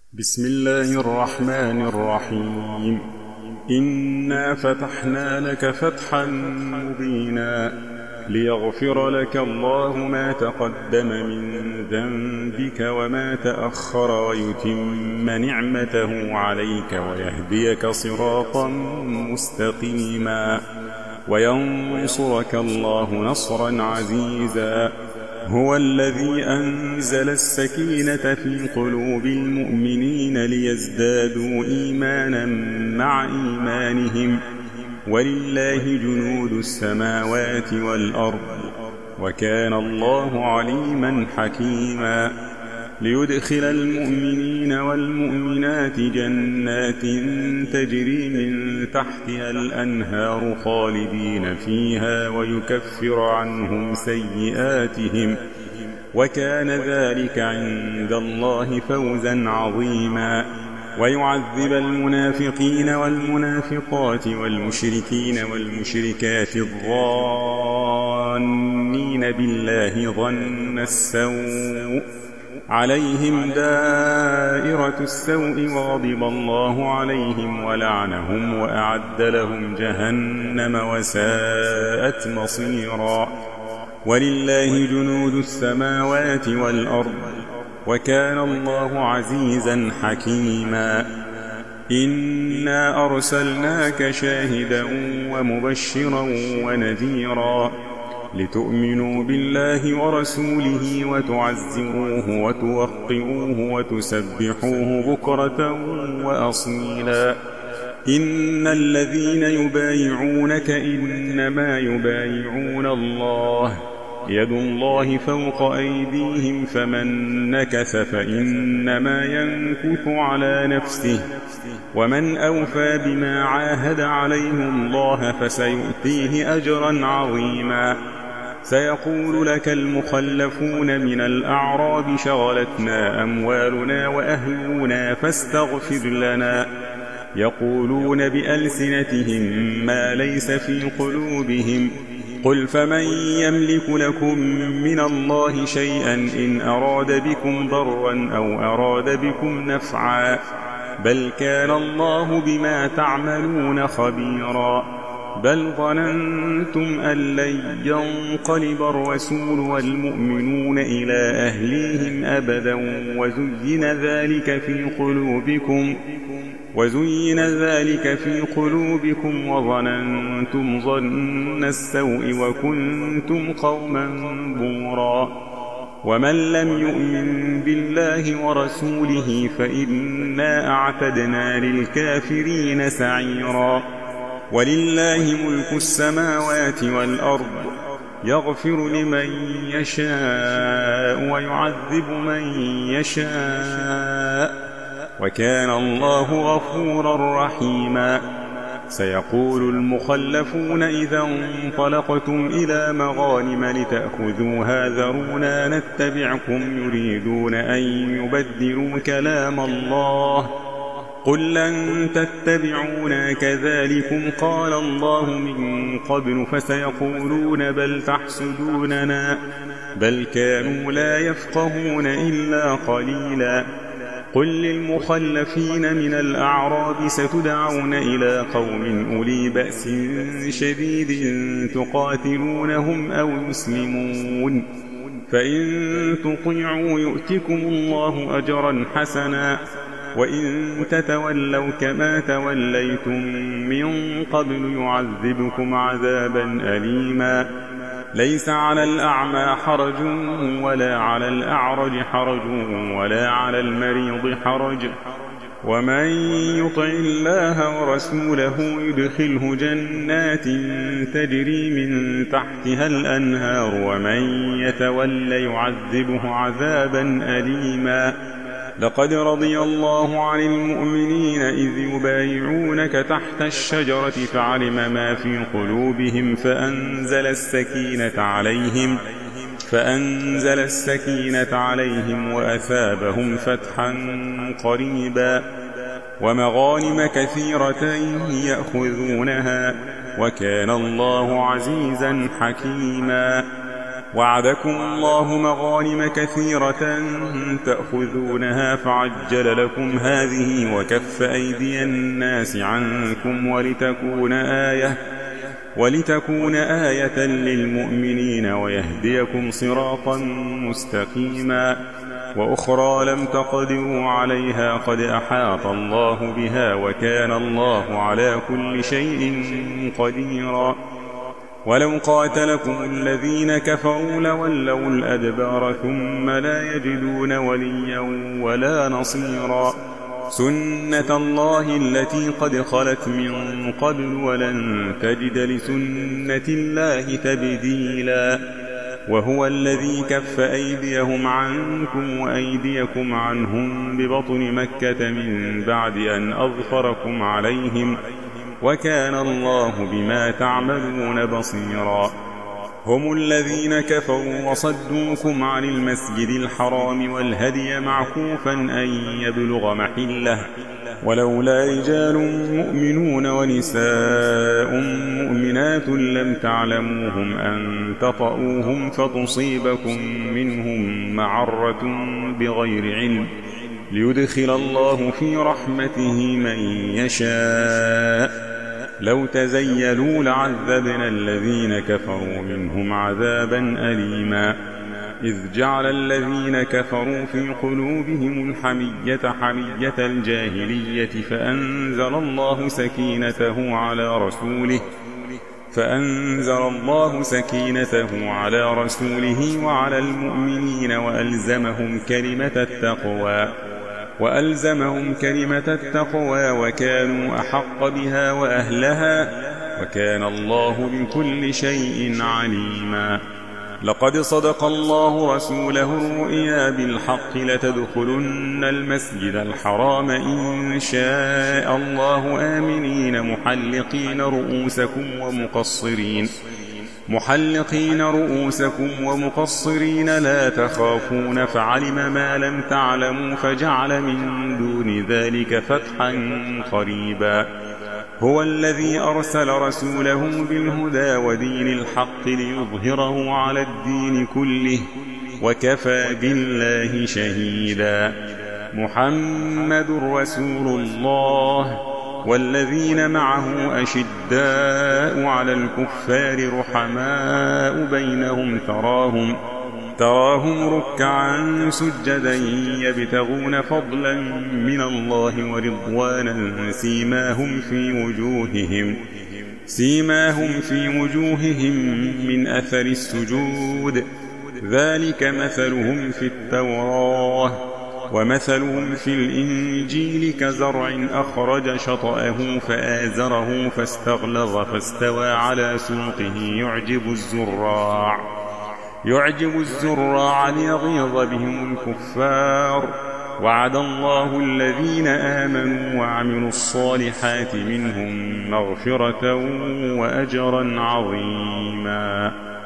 بسم الله الرحمن الرحيم. إنا فتحنا لك فتحا مبينا ليغفر لك الله ما تقدم من ذنبك وما تأخر ويتم نعمته عليك ويهديك صراطا مستقيما وينصرك الله نصرا عزيزا. هو الذي أنزل السكينة في قلوب المؤمنين ليزدادوا إيمانا مع إيمانهم ولله جنود السماوات والأرض وكان الله عليما حكيما. ليدخل المؤمنين والمؤمنات جنات تجري من تحتها الأنهار خالدين فيها ويكفر عنهم سيئاتهم وكان ذلك عند الله فوزا عظيما. ويعذب المنافقين والمنافقات والمشركين والمشركات الظانين بالله ظن السوء عليهم دائرة السوء وغضب الله عليهم ولعنهم وأعد لهم جهنم وساءت مصيرا. ولله جنود السماوات والأرض وكان الله عزيزا حكيما. إنا أرسلناك شاهدا ومبشرا ونذيرا لتؤمنوا بالله ورسوله وتعزروه وتوقروه وتسبحوه بكرة وأصيلا. إن الذين يبايعونك إنما يبايعون الله يد الله فوق أيديهم فمن نكث فإنما ينكث على نفسه ومن أوفى بما عاهد عليه الله فسيؤتيه أجرا عظيما. سيقول لك المخلفون من الأعراب شغلتنا أموالنا وأهلنا فاستغفر لنا يقولون بألسنتهم ما ليس في قلوبهم قل فمن يملك لكم من الله شيئا إن أراد بكم ضرا أو أراد بكم نفعا بل كان الله بما تعملون خبيرا. بل ظننتم أن لن ينقلب الرسول والمؤمنون إلى أهليهم أبدا وزين ذلك في قلوبكم وظننتم ظن السوء وكنتم قوما بورا. ومن لم يؤمن بالله ورسوله فإنا أعتدنا للكافرين سعيرا. ولله ملك السماوات والأرض يغفر لمن يشاء ويعذب من يشاء وكان الله غفورا رحيما. سيقول المخلفون إذا انطلقتم إلى مغانم لتأخذوها ذرونا نتبعكم يريدون أن يبدلوا كلام الله قل لن تتبعونا كذلكم قال الله من قبل فسيقولون بل تحسدوننا بل كانوا لا يفقهون إلا قليلا. قل للمخلفين من الأعراب ستدعون إلى قوم أولي بأس شديد تقاتلونهم أو يسلمون فإن تطيعوا يؤتكم الله أجرا حسنا وإن تتولوا كما توليتم من قبل يعذبكم عذابا أليما. ليس على الأعمى حرج ولا على الأعرج حرج ولا على المريض حرج ومن يطع الله ورسوله يدخله جنات تجري من تحتها الأنهار ومن يتولى يعذبه عذابا أليما. لقد رضي الله عن المؤمنين إذ يبايعونك تحت الشجرة فعلم ما في قلوبهم فأنزل السكينة عليهم وأثابهم فتحا قريبا ومغانم كثيرة يأخذونها وكان الله عزيزا حكيما. وعدكم الله مغانم كثيرة تأخذونها فعجل لكم هذه وكف أيدي الناس عنكم ولتكون آية للمؤمنين ويهديكم صراطا مستقيما وأخرى لم تقدروا عليها قد أحاط الله بها وكان الله على كل شيء قديرا ولو قاتلكم الذين كفروا لولوا الأدبار ثم لا يجدون وليا ولا نصيرا سنة الله التي قد خلت من قبل ولن تجد لسنة الله تبديلا وهو الذي كف أيديهم عنكم وأيديكم عنهم ببطن مكة من بعد أن أظفركم عليهم وكان الله بما تعملون بصيرا هم الذين كفروا وصدوكم عن المسجد الحرام والهدي معكوفا أن يبلغ محله ولولا رجال مؤمنون ونساء مؤمنات لم تعلموهم أن تطؤوهم فتصيبكم منهم معرة بغير علم ليدخل الله في رحمته من يشاء لو تزيلوا لعذبنا الذين كفروا منهم عذابا أليما إذ جعل الذين كفروا في قلوبهم الحمية حمية الجاهلية فأنزل الله سكينته على رسوله وعلى المؤمنين وألزمهم كلمة التقوى وكانوا أحق بها وأهلها وكان الله بكل شيء عليما لقد صدق الله رسوله الرؤيا بالحق لتدخلن المسجد الحرام إن شاء الله آمنين محلقين رؤوسكم ومقصرين لا تخافون فعلم ما لم تعلموا فجعل من دون ذلك فتحا قريبا هو الذي أرسل رسوله بالهدى ودين الحق ليظهره على الدين كله وكفى بالله شهيدا محمد رسول الله والذين معه أشداء على الكفار رحماء بينهم تراهم ركعا سجدا يبتغون فضلا من الله ورضوانا سيماهم في وجوههم من أثر السجود ذلك مثلهم في التوراة ومثلهم في الإنجيل كزرع أخرج شطأه فآزره فاستغلظ فاستوى على سوقه يعجب الزراع ليغيظ بهم الكفار وعد الله الذين آمنوا وعملوا الصالحات منهم مغفرة وأجرا عظيما